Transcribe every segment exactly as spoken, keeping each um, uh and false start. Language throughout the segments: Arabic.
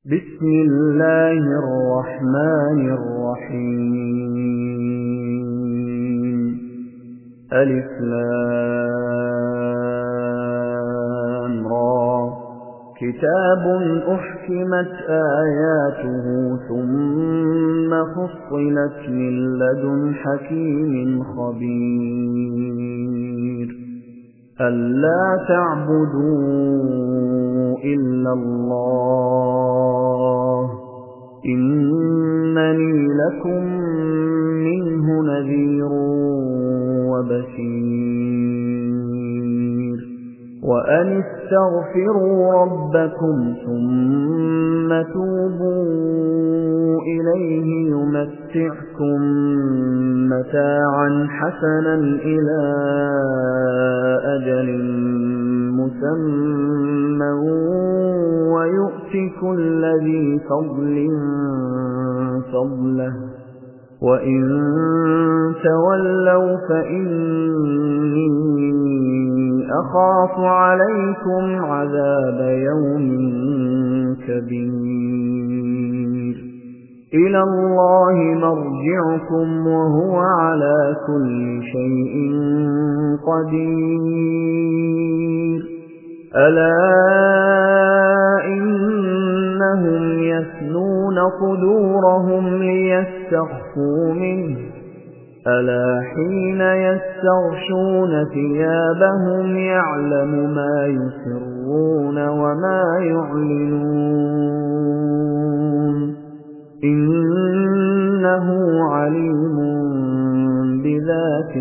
بسم الله الرحمن الرحيم ألف لام را كتاب أحكمت آياته ثم فصلت من لدن حكيم خبير ألا تعبدوا إلا الله إنني لكم منه نذير وبشير وأن استغفروا ربكم ثم توبوا إليه يمتعكم متاعا حسنا إلى أجل مسمى ويؤت كل ذي فضل فضله وإن تولوا فإني أخاف عليكم عذاب يوم كبير إلى الله مرجعكم وهو على كل شيء قدير ألا إنهم يثنون صدورهم ليستخفوا منه ألا حين يستغشون ثيابهم يعلم ما يسرون وما يعلنون إنه عليم بذات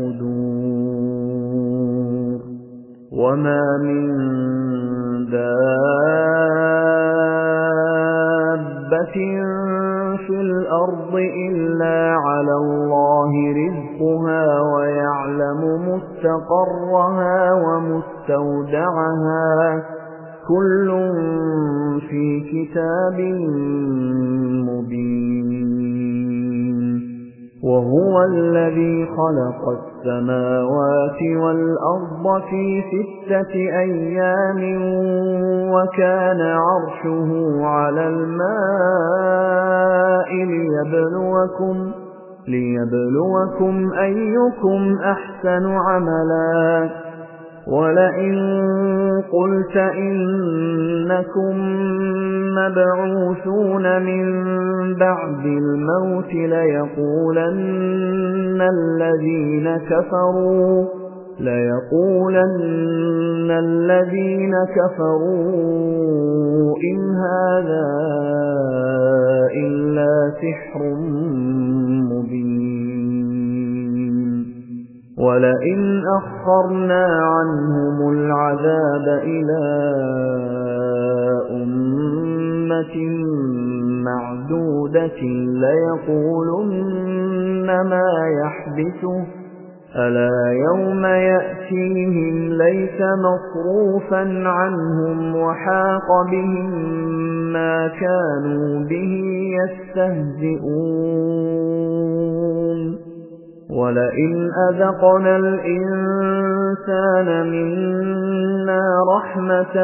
الصدور وما من دابة في الأرض إلا على الله رزقها ويعلم مستقرها ومستودعها كل في كتاب مبين وهو الذي خلق السماوات والأرض في ستة أيام وكان عرشه على الماء ليبلوكم ليبلوكم أيكم أحسن عملا ولئن قلت إنكم مبعوثون من بعد الموت ليقولن الذين كفروا ليقولن الذين كفروا إن هذا إلا سحر مبين ولئن أخرنا عنهم العذاب إلى أمة معدودة ليقولن ما يحبسه ألا يوم يأتيهم ليس مصروفا عنهم وحاق بهم ما كانوا به يستهزئون ولئن أذقنا الإنسان منا رحمة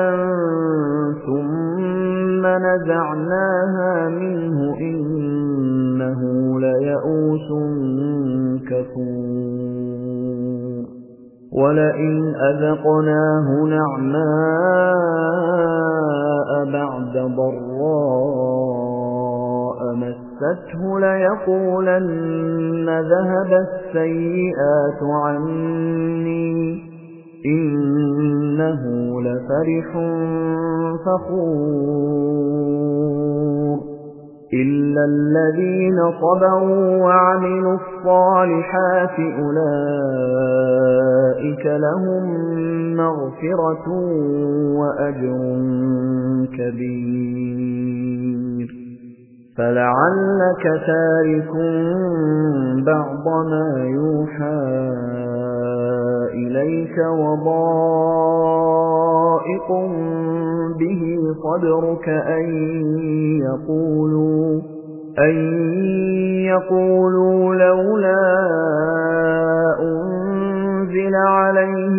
ثم نزعناها منه إنه ليئوس كفور ولئن أذقناه نعماء بعد ضراء مسته ليقولن ذهب السيئات عني إنه لفرح فخور إلا الذين صبروا وعملوا الصالحات أولئك لهم مغفرة وأجر كبير فلعلك تارك بعض ما يوحى إليك وضائق به صدرك أن يقولوا أن يقولوا لولا أنزل عليه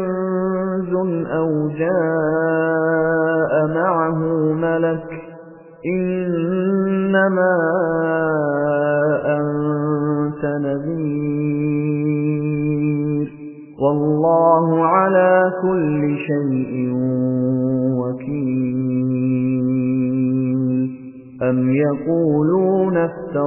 كنز أو جاء معه ملك إنما أنت نذير والله على كل شيء وكيل أم يقولون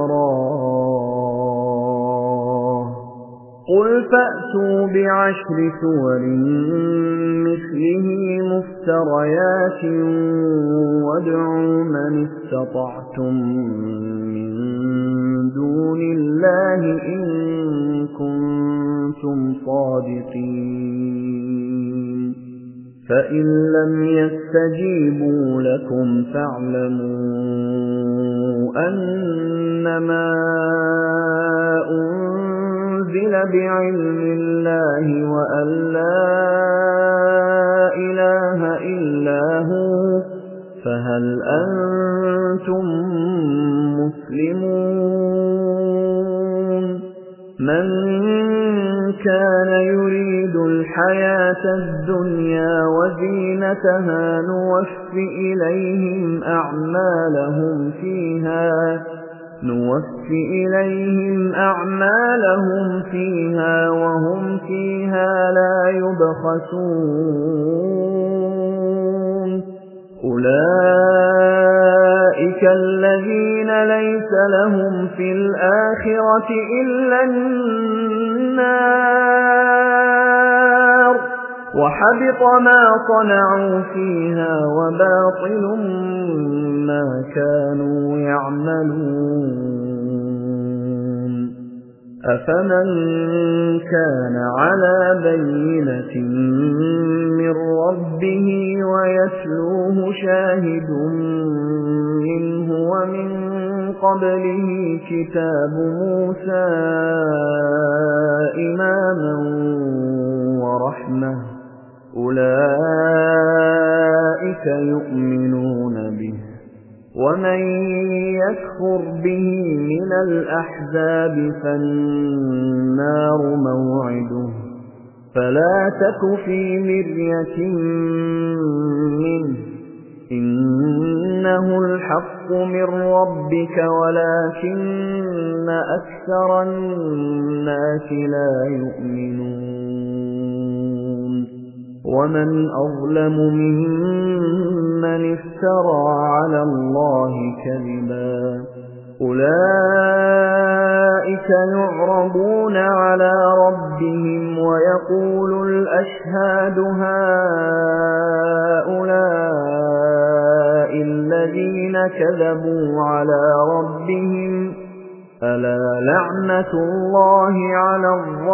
افتراه قل فأتوا بعشر سور مثله مفتريات وادعوا من استطعتم من دون الله إن كنتم صادقين فإن لم يستجيبوا لكم فاعلموا أنما أنزل بعلم الله وأن لا إله إلا هو فهل أنتم مسلمون من كان يريد الحياة الدنيا وزينتها نوفِ إليهم أعمالهم فيها نوفِ إليهم أعمالهم فيها وهم فيها لا يبخسون أولئك الذين ليس لهم في الآخرة إلا النار وحبط ما صنعوا فيها وباطل ما كانوا يعملون أفمن كان على بينة من ربه ويتلوه شاهد منه ومن قبله كتاب موسى إماما ورحمة أولئك يؤمنون به ومن يكفر به من الأحزاب فالنار موعده فلا تك في مرية منه إنه الحق من ربك ولكن أكثر الناس لا يؤمنون ومن أظلم ممن افترى على الله كذبا أولئك يعرضون على ربهم ويقول الأشهاد هؤلاء الذين كذبوا على ربهم ألا لعنة الله على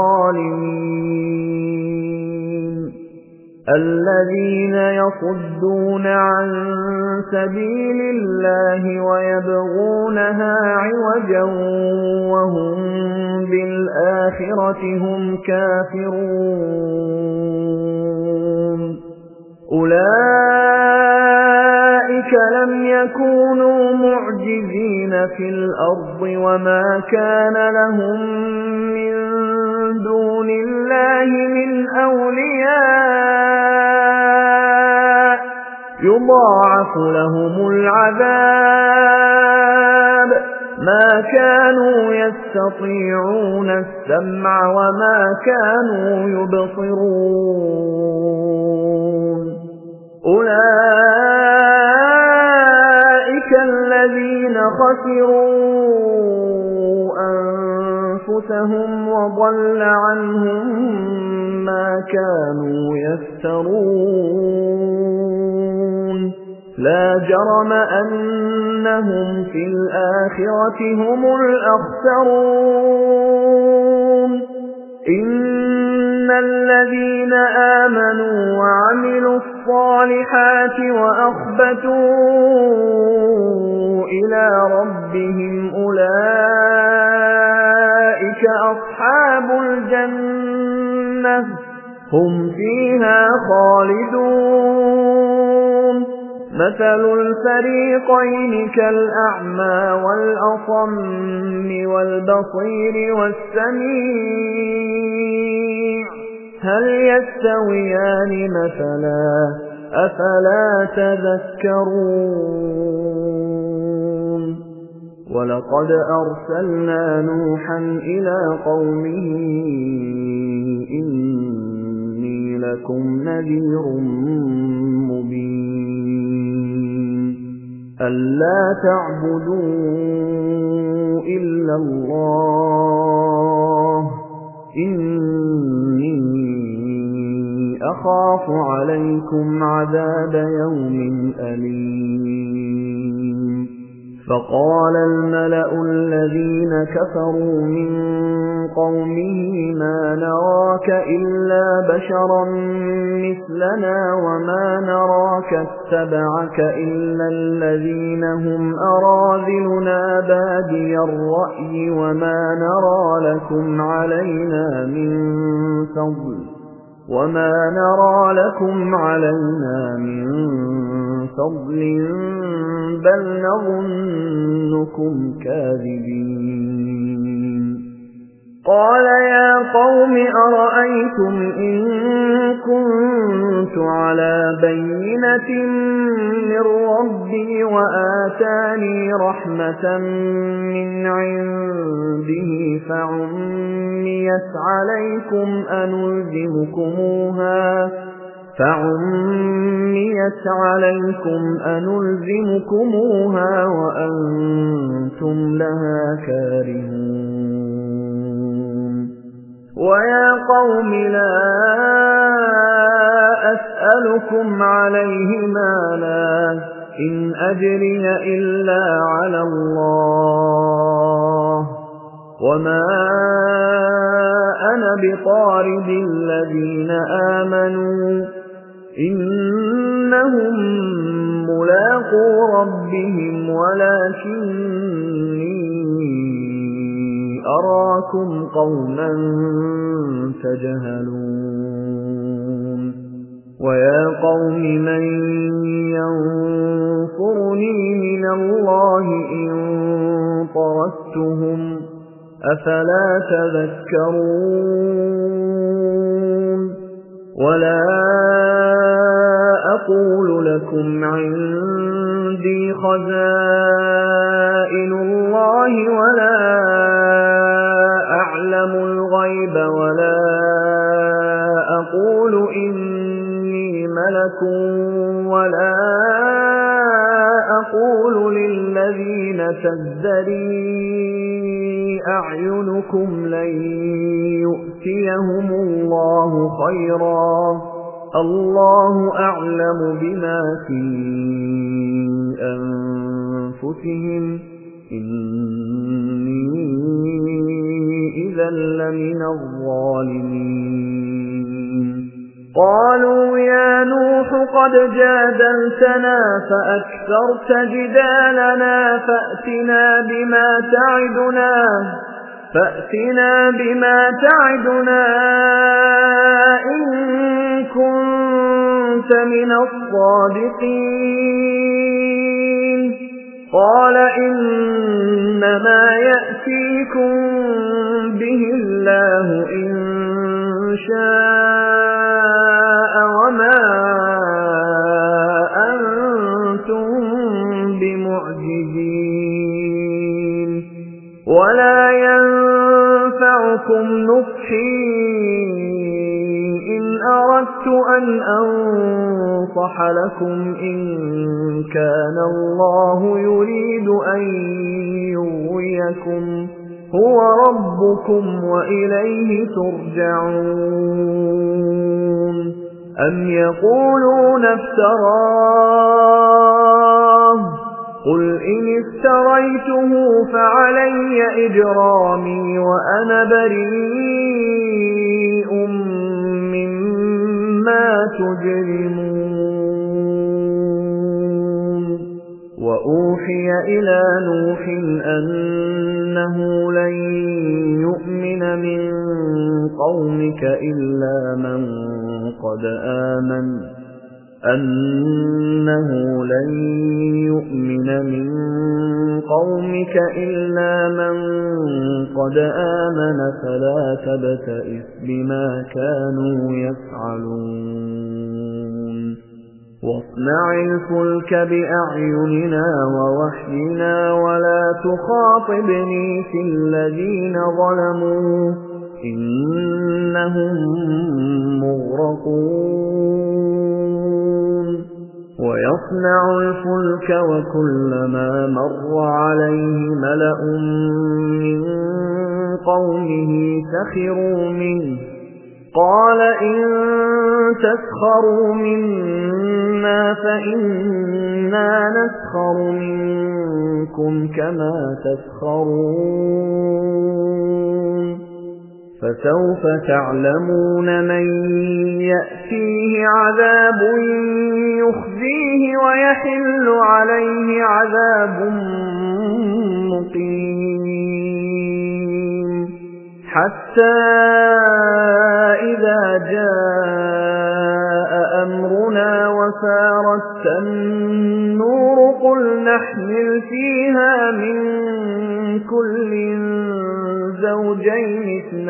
الظالمين الذين يصدون عن سبيل الله ويبغونها عوجا وهم بالآخرة هم كافرون أولئك لم يكونوا معجزين في الأرض وما كان لهم من دون الله من أولياء يضاعف لهم العذاب ما كانوا يستطيعون السمع وما كانوا يبصرون أولئك الذين خسروا أنفسهم وضل عنهم ما كانوا يفترون لا جرم أنهم في الآخرة هم الأخسرون إن الذين آمنوا وعملوا الصالحات وأخبتوا إلى ربهم أولئك أصحاب الجنة هم فيها خالدون مثل الفريقين كالأعمى والأصم والبصير والسميع هل يستويان مثلا أفلا تذكرون وَلَقَدْ أَرْسَلْنَا نُوحًا إِلَى قَوْمِهِ إِنِّي لَكُمْ نَذِيرٌ مُبِينٌ أَلَّا تَعْبُدُوا إِلَّا اللَّهَ إِنِّي أَخَافُ عَلَيْكُمْ عَذَابَ يَوْمٍ أَلِيمٍ فَقَالَ الْمَلَأُ الَّذِينَ كَفَرُوا مِنْ قَوْمِهِ مَا نَرَاكَ إِلَّا بَشَرًا مِثْلَنَا وَمَا نَرَاكَ اتَّبَعَكَ إِلَّا الَّذِينَ هُمْ أَرَاذِلُنَا بَادِيَ الرَّأْيِ وَمَا نَرَى لَكُمْ عَلَيْنَا مِنْ فَضْلٍ وَمَا نَرَى لَكُمْ عَلَيْنَا مِنْ فَضْلٍ بَلْ نَظُنُّكُمْ كَاذِبِينَ قَالَ يَا قَوْمِ أَرَأَيْتُمْ إِن كُنتُ عَلَى بَيِّنَةٍ مِّن رَّبِّي وَآتَانِي رَحْمَةً مِّنْ عِندِهِ فَعُمِّيَتْ عَلَيْكُمْ أَنُلْزِمُكُمُوهَا فَعُمِّيَتْ عَلَيْكُمْ أَنُلْزِمُكُمُوهَا وَأَنْتُمْ لَهَا كَارِهُونَ وَيَا قَوْمِ لَا أَسْأَلُكُمْ عَلَيْهِ مَالًا إِنْ أَجْرِيَ إِلَّا عَلَى اللَّهِ وَمَا أَنَا بِطَارِدِ الَّذِينَ آمَنُوا إِنَّهُمْ مُلَاقُو رَبِّهِمْ وَلَكِنِّي أَرَاكُمْ قَوْمًا تَجْهَلُونَ وَيَا قَوْمِ مَن يَنصُرُنِي مِنَ اللَّهِ إِن طَرَدتُّهُمْ أَفَلَا تَذَكَّرُونَ وَلَا أَقُولُ لَكُمْ عِندِي خَزَائِنُ اللَّهِ وَلَا أَعْلَمُ الْغَيْبَ وَلَا أَقُولُ إِنِّي مَلَكٌ وَلَا أَقُولُ لِلَّذِينَ تَزْدَرِي أَعْيُنُكُمْ لَن يُؤْتِيَهُمُ اللَّهُ خَيْرًا اللَّهُ أَعْلَمُ بِمَا فِي أَنفُسِهِمْ إِنِّي إِذًا لَّمِنَ الظَّالِمِينَ قَالُوا يَا نُوحُ قَدْ جَادَلْتَنَا فَأَكْثَرْتَ جِدَالَنَا فَأْتِنَا بِمَا تَعِدُنَا فَأْتِنَا بِمَا تَعِدُنَا إِن كُنتَ مِنَ الصَّادِقِينَ قَالَ إِنَّمَا يَأْتِيكُم بِهِ اللَّهُ إِن شَاءَ وَمَا أَنتُم بِمُعْجِزِينَ وَلَا يَنفَعُكُمْ نُصْحِي إِنْ أَرَدتُّ أَنْ أَنصَحَ لَكُمْ إِنْ كَانَ اللَّهُ يُرِيدُ أَنْ يُغْوِيَكُمْ هُوَ رَبُّكُمْ وَإِلَيْهِ تُرْجَعُونَ أَمْ يَقُولُونَ افْتَرَاهُ قُلْ إِنِ افْتَرَيْتُهُ فَعَلَيَّ إِجْرَامِي وَأَنَا بَرِيءٌ مِّمَّا تُجْرِمُونَ وَأُوحِيَ إِلَى نُوحٍ أَنَّهُ لَن يُؤْمِنَ مِن قَوْمِكَ إِلَّا مَن قَدْ آمَنَ أَنَّهُ لَن يُؤْمِنَ مِن قَوْمِكَ إِلَّا مَن قَدْ آمَنَ فَلَا تَبْتَئِسْ بِمَا كَانُوا يَفْعَلُونَ واصنع الفلك بأعيننا ووحينا ولا تخاطبني في الذين ظلموا إنهم مغرقون ويصنع الفلك وكلما مر عليه ملأ من قومه سخروا منه قال إن تسخروا منا فإنا نسخر منكم كما تسخرون فسوف تعلمون من يأتيه عذاب يخزيه ويحل عليه عذاب مقيم حتى إذا جاء أمرنا وفارت النور قل نحمل فيها من كل زوجين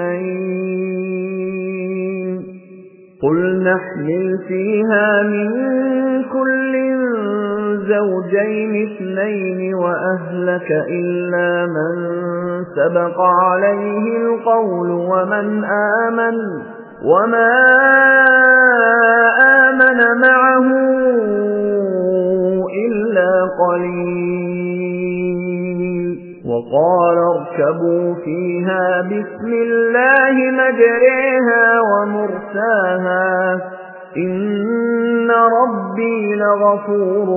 اثنين قل نحمل فيها من كل زوجين اثنين وأهلك إلا من سبق عليه القول ومن آمن وما آمن معه إلا قليل وقال اركبوا فيها بسم الله مجريها ومرساها إن ربي لغفور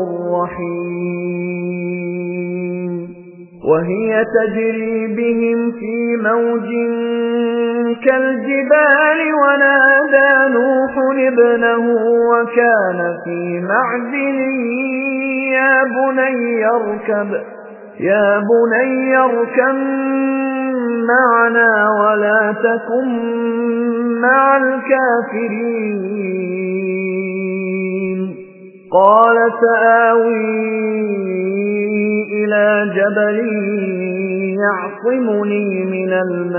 رحيم وهي تجري بهم في موج كالجبال ونادى نوح ابنه وكان في معزل يا بني اركب يا بني اركب معنا ولا تكن مع الكافرين قال سآوي إلى جبل يعصمني من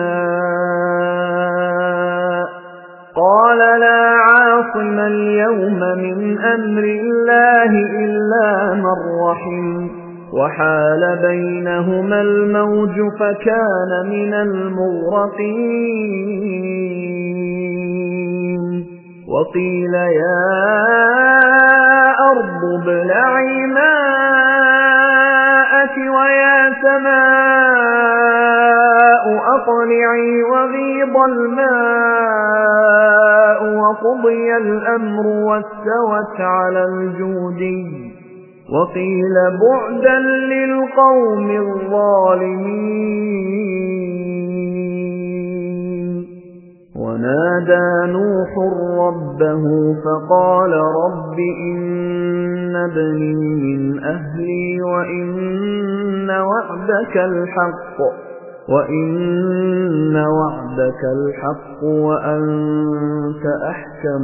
الماء قال لا عاصم اليوم من أمر الله إلا من رحم وحال بينهما الموج فكان من المغرقين وقيل يا أرض ابلعي ماءك ويا سماء أقلعي وغيض الماء وقضي الأمر واستوت على الجودي وقيل بعدا للقوم الظالمين ونادى نوح ربه فقال رب إن ابني من أهلي وإن وعدك الحق وإن وعدك الحق وأنت أحكم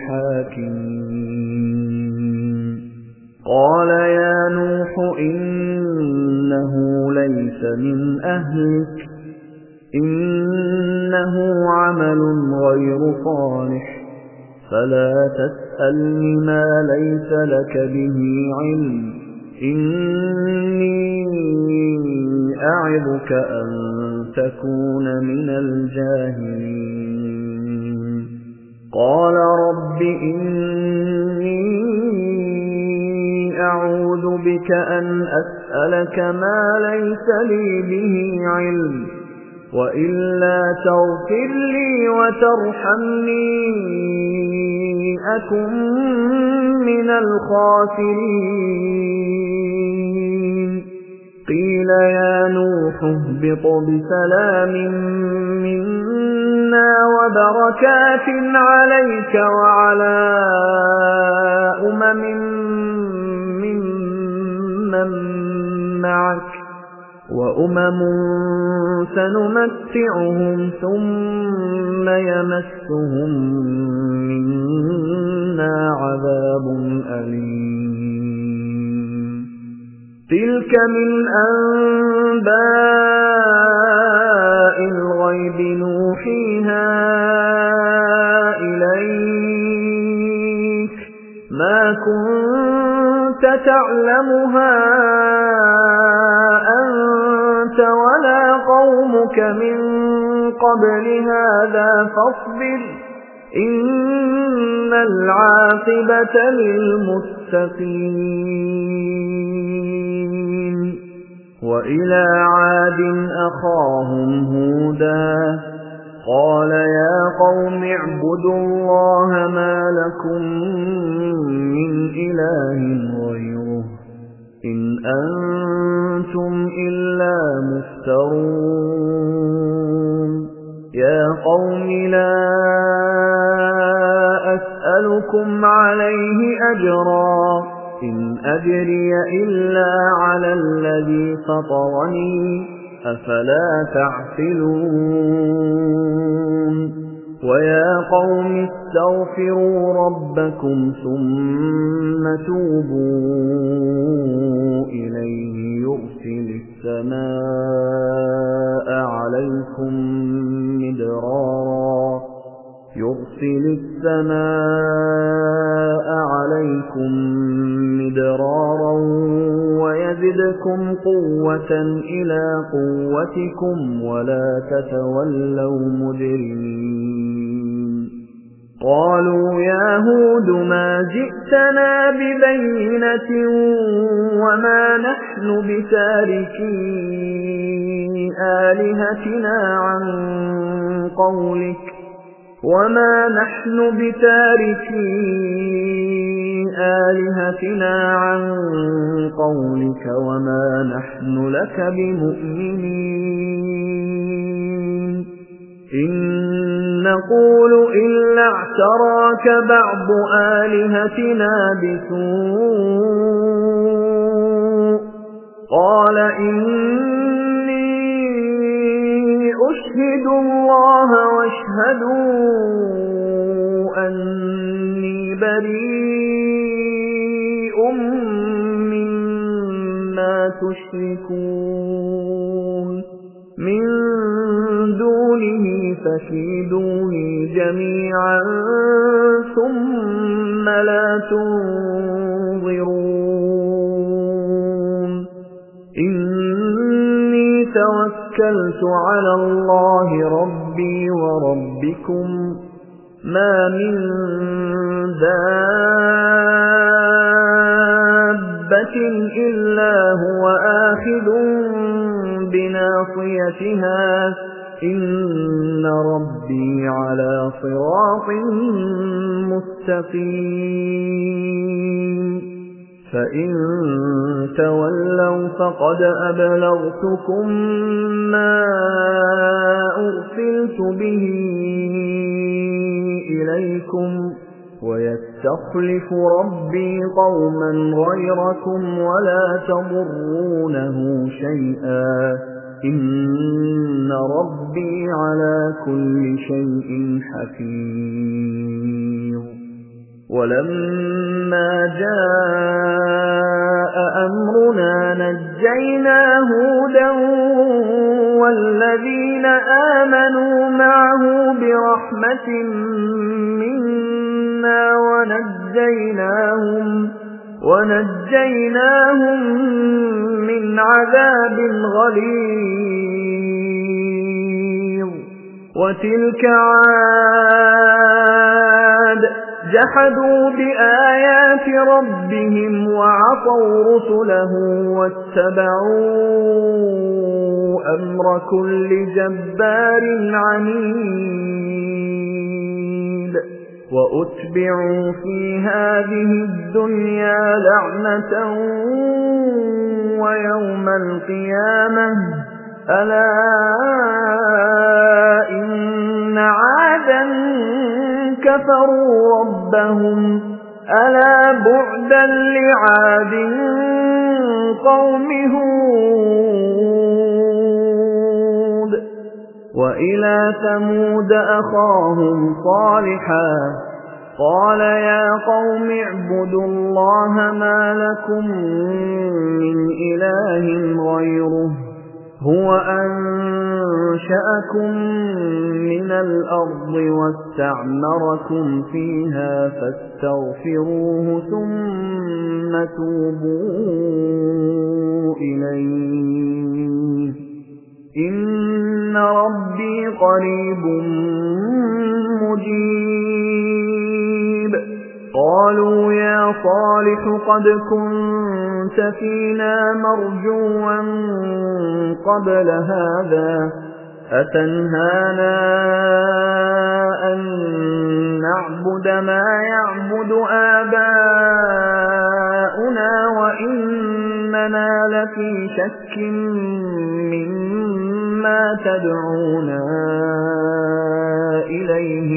الحاكمين قال يا نوح إنه ليس من أهلك إنه عمل غير صالح فلا تسألني ما ليس لك به علم إني أعظك أن تكون من الجاهلين قال رب إني أعوذ بك أن أسألك ما ليس لي به علم وإلا تغفر لي وترحمني أكن من الخاسرين قيل يا نوح اهبط بسلام منا وبركات عليك وعلى أمم ممن معك وأمم سنمتعهم ثم يمسهم منا عذاب أليم تلك من أنباء الغيب نوحيها إليك ما كنت تعلمها أنت ولا قومك من قبل هذا فاصبر إن العاقبة للمتقين وإلى عاد أخاهم هودا قال يا قوم اعبدوا الله ما لكم من إله غيره إن أنتم إلا مفترون يا قوم لا أسألكم عليه أجرا إن أجري إلا على الذي فطرني أفلا تعقلون ويا قوم استغفروا ربكم ثم توبوا إليه يرسل السماء عليكم مدرارا يرسل السماء عليكم مدرارا ويزدكم قوة إلى قوتكم ولا تتولوا مجرمين قالوا يا هود ما جئتنا ببينة وما نحن بتاركي آلهتنا عن قولك وما نحن بتاركي آلهتنا عن قولك وما نحن لك بمؤمنين إن نقول إلا اعتراك بعض آلهتنا بسوء قال إني أشهد الله واشهدوا أني بريء مما تشركون من دونه فكيدوني جميعا ثم لا تنظرون إني توكلت على الله ربي وربكم ما من دابة إلا هو آخذ بناصيتها إن ربي على صراط مستقيم فإن تولوا فقد أبلغتكم ما أرسلت به إليكم ويستخلف ربي قوما غيركم ولا تضرونه شيئا إن ربي على كل شيء حفيظ ولما جاء أمرنا نجينا هودا والذين آمنوا معه برحمة منا ونجيناهم ونجيناهم من عذاب غليظ وتلك عاد جحدوا بآيات ربهم وعصوا رسله واتبعوا أمر كل جبار عنيد وأتبعوا في هذه الدنيا لعنة ويوم القيامة ألا إن عادا كفروا ربهم ألا بعدا لعاد قوم هود وإلى ثمود أخاهم صالحا قال يا قوم اعبدوا الله ما لكم من إله غيره هُوَ أَنشَأَكُم مِّنَ الْأَرْضِ وَاسْتَعْمَرَكُمْ فِيهَا فَاسْتَغْفِرُوهُ ثُمَّ تُوبُوا إِلَيْهِ إِنَّ رَبِّي قَرِيبٌ مُّجِيبٌ قَالُوا يَا صَالِحُ قَدْ كُنتَ فِينَا مَرْجُوًّا قَبْلَ هَٰذَا أَتَنْهَانَا أَن نَّعْبُدَ مَا يَعْبُدُ آبَاؤُنَا وَإِنَّنَا لَفِي شَكٍّ مِّمَّا تَدْعُونَا إِلَيْهِ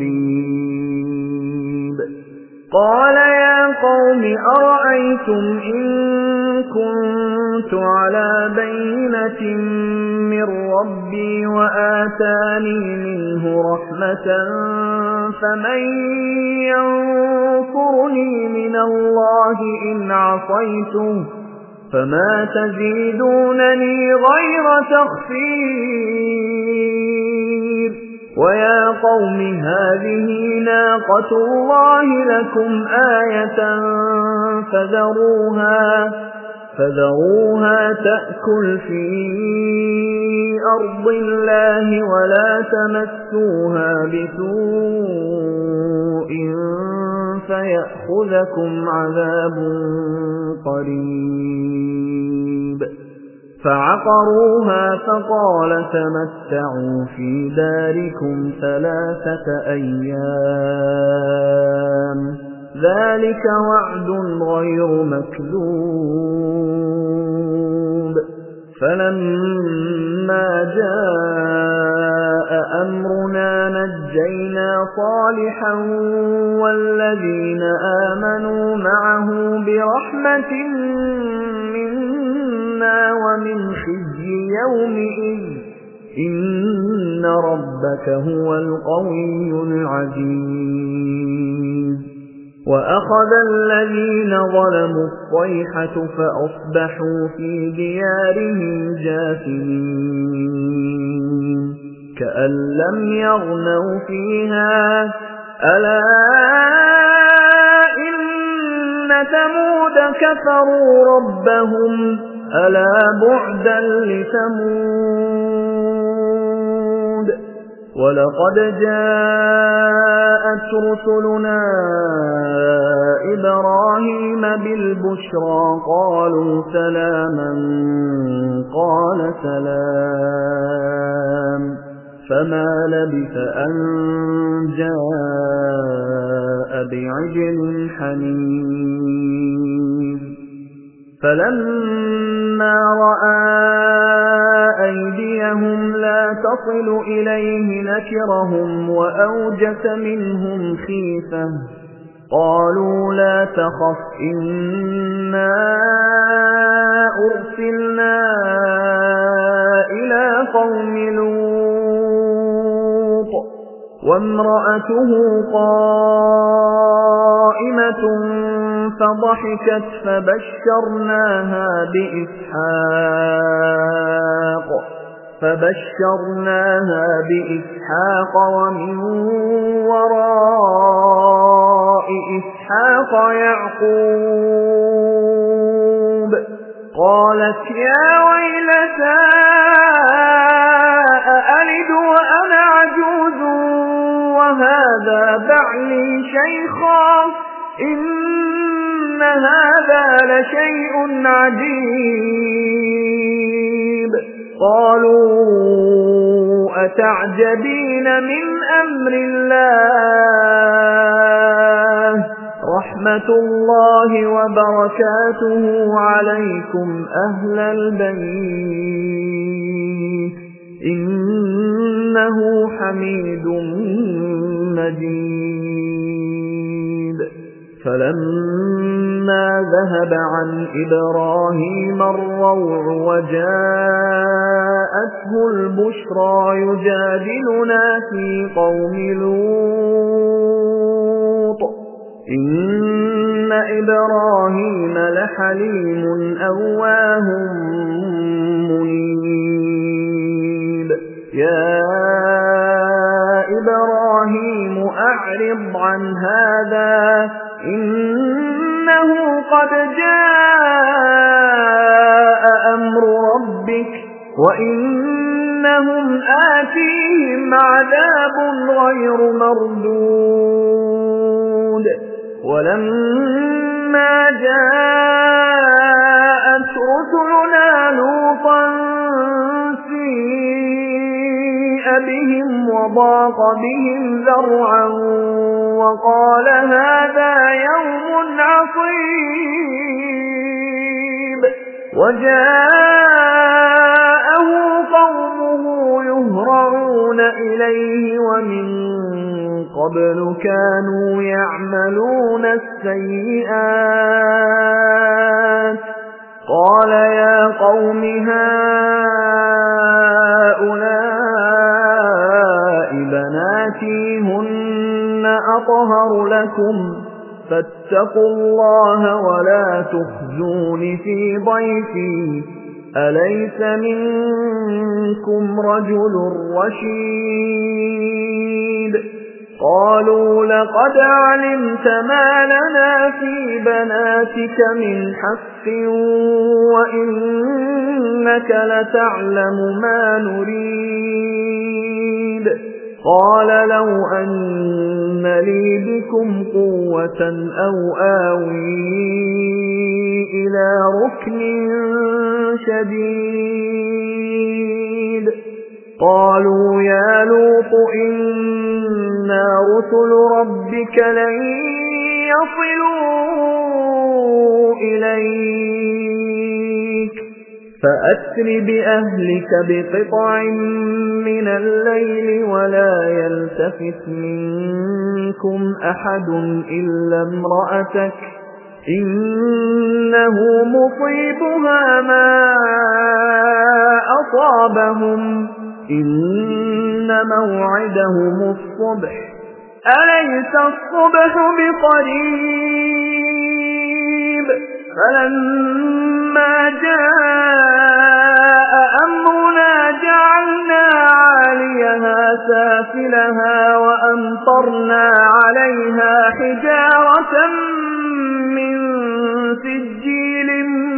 مُرِيبٍ قَالَ يَا قَوْمِ أَرَأَيْتُمْ إِن كُنتُ عَلَىٰ بَيِّنَةٍ مِّن رَّبِّي وَآتَانِي مِنْهُ رَحْمَةً فَمَن يَنصُرُنِي مِنَ اللَّهِ إِنْ عَصَيْتُهُ فَمَا تَزِيدُونَنِي غَيْرَ تَخْسِيرٍ وَيَا قَوْمِ هَٰذِهِ نَاقَةُ اللَّهِ لَكُمْ آيَةً فَذَرُوهَا فَذَرُوهَا تَأْكُلْ فِي أَرْضِ اللَّهِ وَلَا تَمَسُّوهَا بِسُوءٍ فَيَأْخُذَكُمْ عَذَابٌ قَرِيبٌ فَعَقَرُوهَا فَقَالَ تَمَتَّعُوا فِي دَارِكُمْ ثَلَاثَةَ أَيَّامٍ ذَلِكَ وَعْدٌ غَيْرُ مَكْذُوبٍ فَلَمَّا جَاءَ أَمْرُنَا نَجَّيْنَا صَالِحًا وَالَّذِينَ آمَنُوا مَعَهُ بِرَحْمَةٍ مِّنَّا وَمِنْ خِزْيِ يَوْمِئِذٍ إِنَّ رَبَّكَ هُوَ الْقَوِيُّ الْعَزِيزُ وَأَخَذَ الَّذِينَ ظَلَمُوا الصَّيْحَةُ فَأَصْبَحُوا فِي دِيَارِهِمْ جَاثِمِينَ كَأَن لَّمْ يَغْنَوْا فِيهَا أَلَا إِنَّ ثَمُودَ كَفَرُوا رَبَّهُمْ أَلَا بُعْدًا لِثَمُودَ وَلَقَدْ جَاءَتْ رُسُلُنَا إِبْرَاهِيمَ بِالْبُشْرَىٰ قَالُوا سَلَامًا قَالَ سَلَامٌ فَمَا لَبِثَ أَن جَاءَ بِعِجْلٍ حَنِيذٍ فَلَمَّا رَأَىٰ أَيْدِيَهُمْ لَا تَصِلُ إِلَيْهِ نَكِرَهُمْ وَأَوْجَسَ مِنْهُمْ خِيفَةً قَالُوا لَا تَخَفْ إِنَّا أُرْسِلْنَا إِلَىٰ قَوْمِ لُوطٍ وَامْرَأَتُهُ قَائِمَةٌ فَضَحِكَتْ فَبَشَّرْنَاهَا بِإِسْحَاقَ فَبَشَّرْنَاهَا بِإِسْحَاقَ وَمِن وَرَاءِ إِسْحَاقَ يَعْقُوبَ قَالَتْ يَا وَيْلَتَا أَأَلِدُ وَأَنَا عَجُوزٌ وَهَٰذَا بَعْلِي شَيْخًا إِنَّ هَٰذَا لَشَيْءٌ عَجِيبٌ قَالُوا أَتَعْجَبِينَ مِنْ أَمْرِ اللَّهِ رَحْمَةُ اللَّهِ وَبَرَكَاتُهُ عَلَيْكُمْ أَهْلَ الْبَيْتِ إِنَّهُ حَمِيدٌ مَّجِيدٌ فَلَمَّا ذَهَبَ عَنْ إِبْرَاهِيمَ الرَّوْعُ وَجَاءَتْهُ الْبُشْرَىٰ يُجَادِلُنَا فِي قَوْمِ لُوطٍ إِنَّ إِبْرَاهِيمَ لَحَلِيمٌ أَوَّاهٌ مُّنِيبٌ يا إبراهيم أعرض عن هذا إنه قد جاء أمر ربك وإنهم آتيهم عذاب غير مردود ولما جاءت رسلنا لوطا سيء بهم وضاق بهم ذرعا وقال هذا يوم عصيب وجاءه قومه يهرعون إليه ومن قبل كانوا يعملون السيئات قال يا قوم هؤلاء بناتي هن أطهر لكم فاتقوا الله ولا تخزون في ضيفي أليس منكم رجل رشيد قالوا لقد علمت ما لنا في بناتك من حق وإنك لتعلم ما نريد قال لو أن لي بكم قوة أو آوي إلى ركن شديد قالوا يا لوط إنا رسل ربك لن يصلوا إليك فأسر بأهلك بقطع من الليل ولا يلتفت منكم أحد إلا امرأتك إنه مصيبها ما أصابهم إن موعدهم الصبح أليس الصبح بقريب فلما جاء أمرنا جعلنا عاليها سافلها وأمطرنا عليها حجارة من سجيل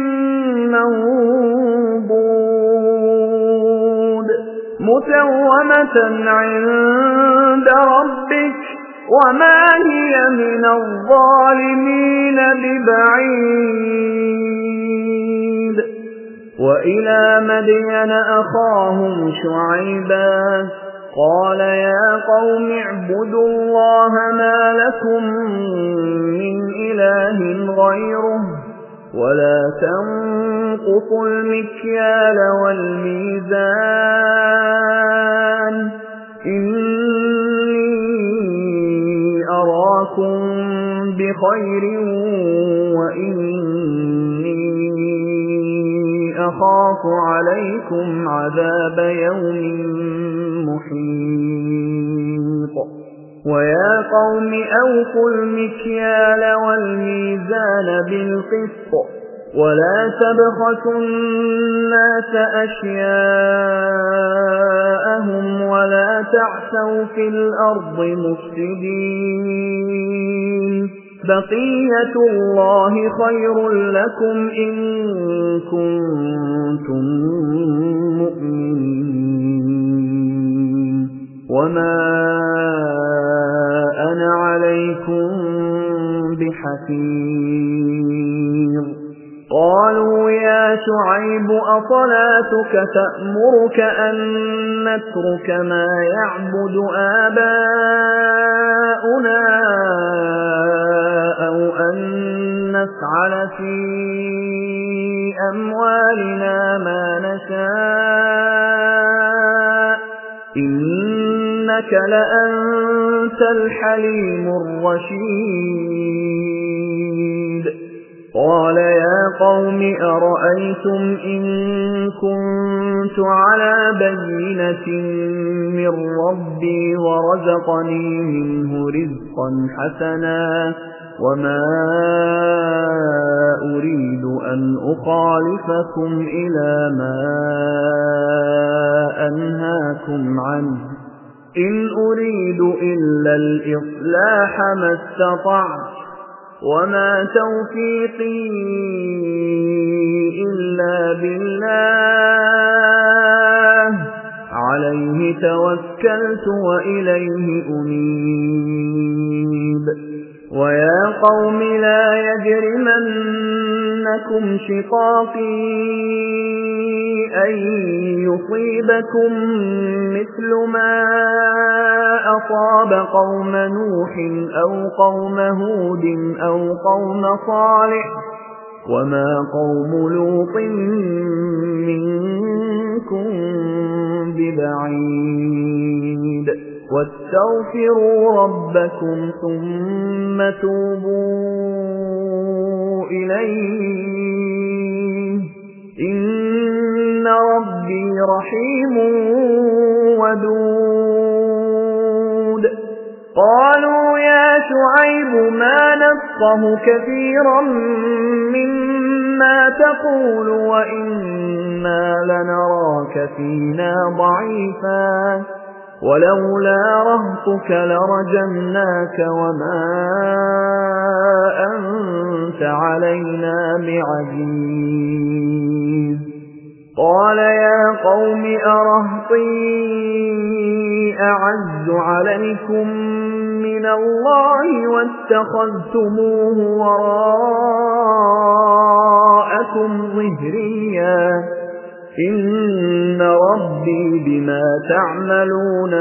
منضود مسومة عند ربك وما هي من الظالمين ببعيد وإلى مدين أخاهم شعيبا قال يا قوم اعبدوا الله ما لكم من إله غيره ولا تنقصوا المكيال والميزان إني أراكم بخير وإني أخاف عليكم عذاب يوم محيط ويا قوم أوفوا المكيال والميزان بالقسط ولا تبخسوا الناس أشياءهم ولا تعثوا في الأرض مفسدين بقية الله خير لكم إن كنتم مؤمنين وما أنا عليكم بحفيظ قالوا يا شعيب أصلاتك تأمرك أن نترك ما يعبد آباؤنا أو أن نفعل في أموالنا ما نشاء إنك لأنت الحليم الرشيد قال يا قوم أرأيتم إن كنت على بينة من ربي ورزقني منه رزقا حسنا وما أريد أن أخالفكم إلى ما أنهاكم أنهاكم عنه إن أريد إلا الإصلاح ما استطعت وما توفيقي إلا بالله عليه توكلت وإليه أنيب ويا قوم لا يجرمنكم شقاقي أن يصيبكم مثل ما أصاب قوم نوح أو قوم هود أو قوم صالح وما قوم لوط منكم ببعيد واستغفروا ربكم ثم توبوا إليه إن ربي رحيم ودود قالوا يا شعيب ما نفقه كثيرا مما تقول وإنا لنراك فينا ضعيفا ولولا رهطك لرجمناك وما أنت علينا بعزيز قال يا قوم أرهطي أعز عليكم من الله واتخذتموه وراءكم ظهريا إن ربي بما تعملون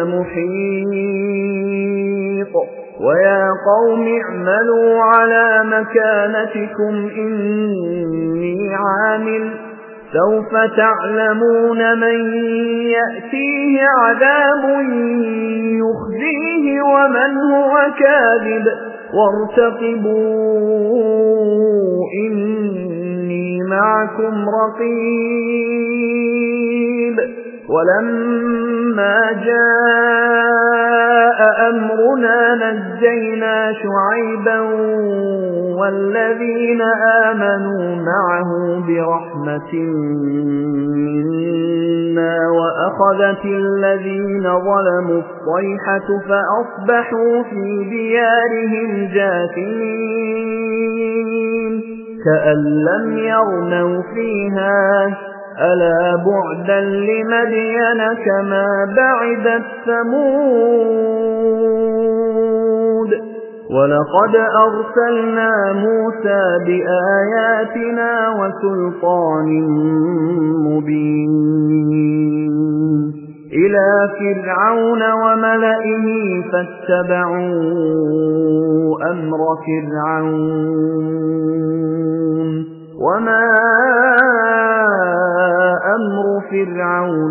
محيط ويا قوم اعملوا على مكانتكم إني عامل سوف تعلمون من يأتيه عذاب يخزيه ومن هو كاذب وارتقبوا إني معكم رقيب ولما جاء أمرنا نجينا شعيبا والذين آمنوا معه برحمة منا وأخذت الذين ظلموا الصيحة فأصبحوا في ديارهم جاثمين كأن لم يغنوا فيها ألا بعدا لمدين كما بعدت ثمود ولقد أرسلنا موسى بآياتنا وسلطان مبين إلى فرعون وملئه فاتبعوا أمر فرعون وما أمر فرعون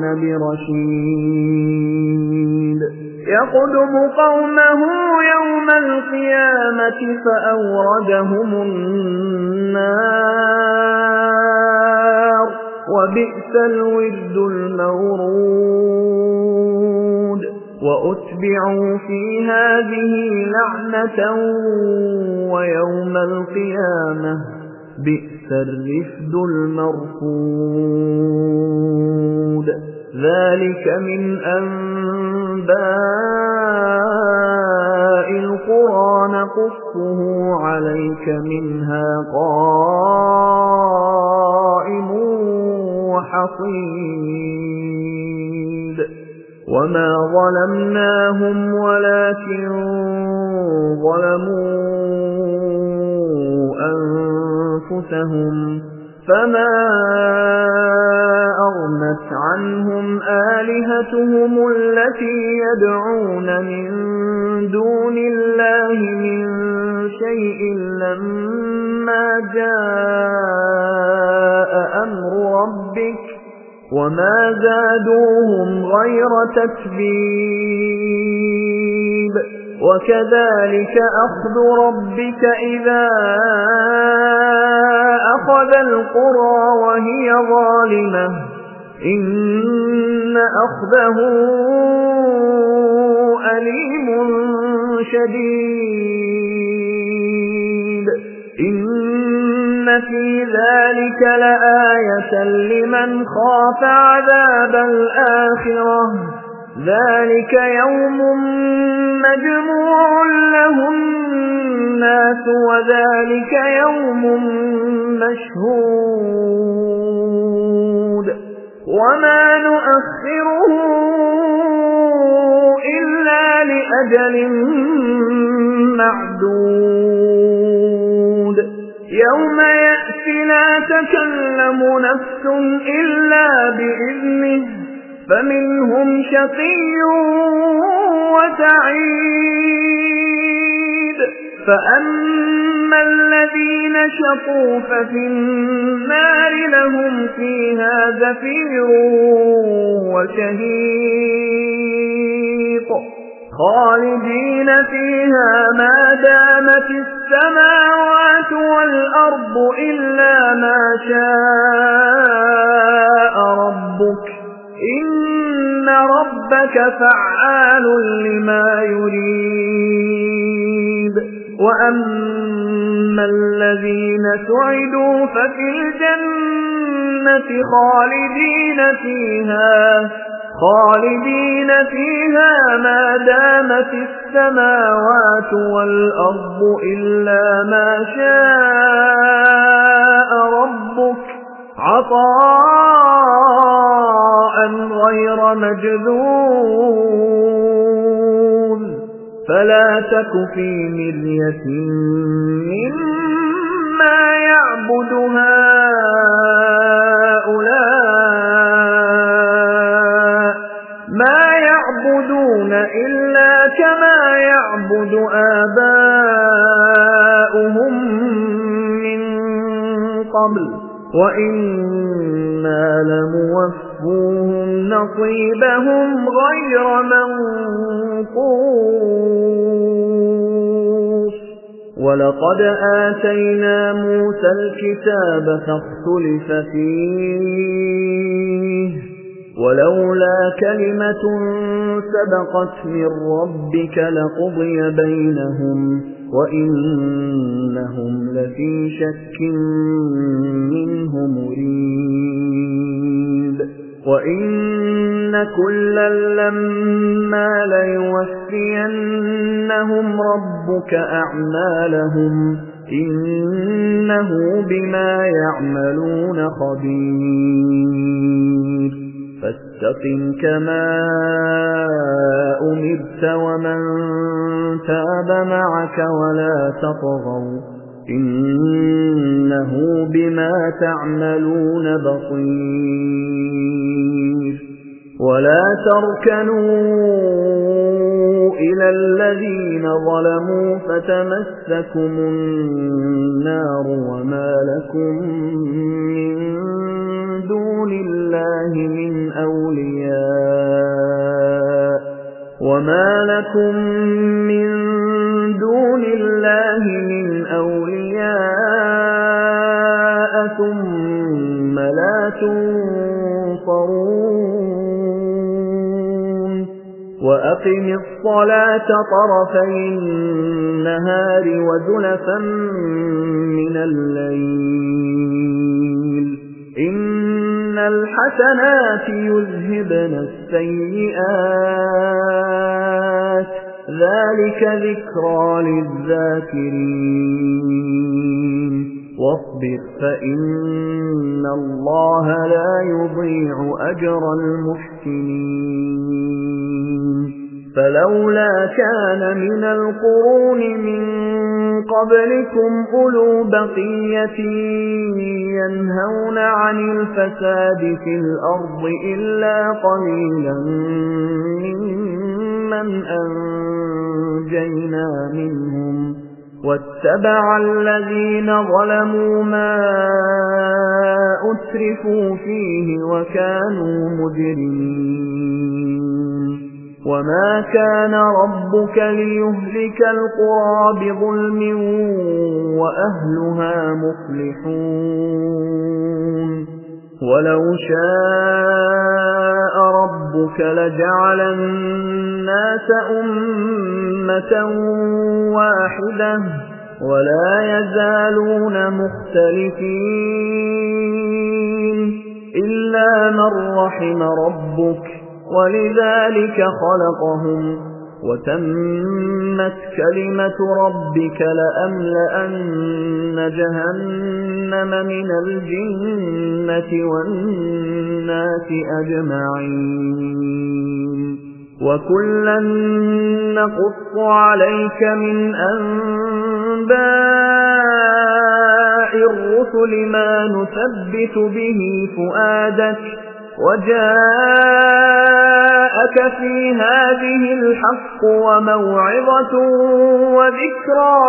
برشيد يقدم قومه يوم القيامة فأوردهم النار وبئس الورد المورود وأتبعوا في هذه لعنة ويوم القيامة بئس الرفد المرفود ذلك من أنباء القرى نقصه عليك منها قائم وحصيد وما ظلمناهم ولكن ظلموا أنفسهم فما أغنت عنهم آلهتهم التي يدعون من دون الله من شيء لما جاء أمر ربك وما زادوهم غير تتبيب وكذلك أخذ ربك إذا أخذ القرى وهي ظالمة إن أخذه أليم شديد إن في ذلك لآية لمن خاف عذاب الآخرة ذلك يوم مجموع له الناس وذلك يوم مشهود وما نؤخره إلا لأجل معدود يوم يأتي لا تكلم نفس إلا بإذنه فمنهم شقي وسعيد فأما الذين شقوا ففي النار لهم فيها زفير وشهيق خالدين فيها ما دامت السماوات والأرض إلا ما شاء ربك إن ربك فعال لما يريد وأما الذين سعدوا ففي الجنة خالدين فيها خالدين فيها ما دامت السماوات والأرض إلا ما شاء ربك عطاء غير مجذوذ فلا تك في مرية مما يعبد هؤلاء ما يعبدون إلا كما يعبد آباؤهم من قبل وإنا لموفوهم نصيبهم غير منقوص ولقد آتينا موسى الكتاب فاختلف فيه ولولا كلمة سبقت من ربك لقضي بينهم وإنهم لفي شك منه مريب وإن كلا لما ليوفينهم ربك أعمالهم إنه بما يعملون خبير فاستقم كما أمرت ومن تاب معك ولا تطغوا إنه بما تعملون بصير ولا تركنوا إلى الذين ظلموا فتمسكم النار وما لكم من دون الله من أولياء وما لكم من دون الله من أولياء ثم لا تنصرون وأقم الصلاة طرفي النهار وزلفا من الليل إن الحسنات يذهبن السيئات ذلك ذكرى للذاكرين واصبر فإن الله لا يضيع أجر المحسنين فلولا كان من القرون من قبلكم أولو بقية ينهون عن الفساد في الأرض إلا قليلا ممن أنجينا منهم واتبع الذين ظلموا ما أترفوا فيه وكانوا مجرمين وما كان ربك ليهلك القرى بظلم وأهلها مصلحون ولو شاء ربك لجعل الناس أمة واحدة ولا يزالون مختلفين إلا من رحم ربك ولذلك خلقهم وتمت كلمة ربك لأملأن جهنم من الجنة والناس أجمعين وكلا نقص عليك من أنباء الرسل ما نثبت به فؤادك وجاءك في هذه الحق وموعظة وذكرى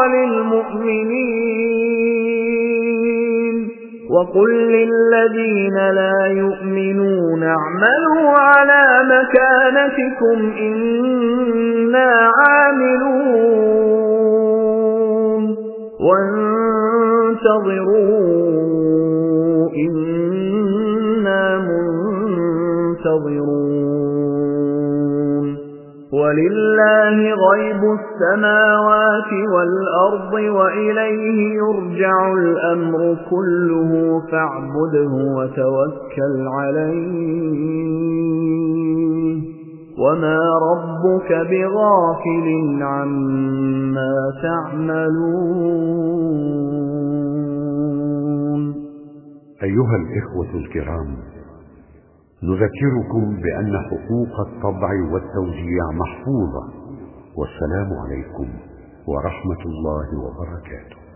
للمؤمنين وقل للذين لا يؤمنون اعملوا على مكانتكم إنا عاملون وانتظروا إنا منتظرون ولله غيب السماوات والأرض وإليه يرجع الأمر كله فاعبده وتوكل عليه وما ربك بغافل عما تعملون. أيها الإخوة الكرام، نذكركم بأن حقوق الطبع والتوزيع محفوظة، والسلام عليكم ورحمة الله وبركاته.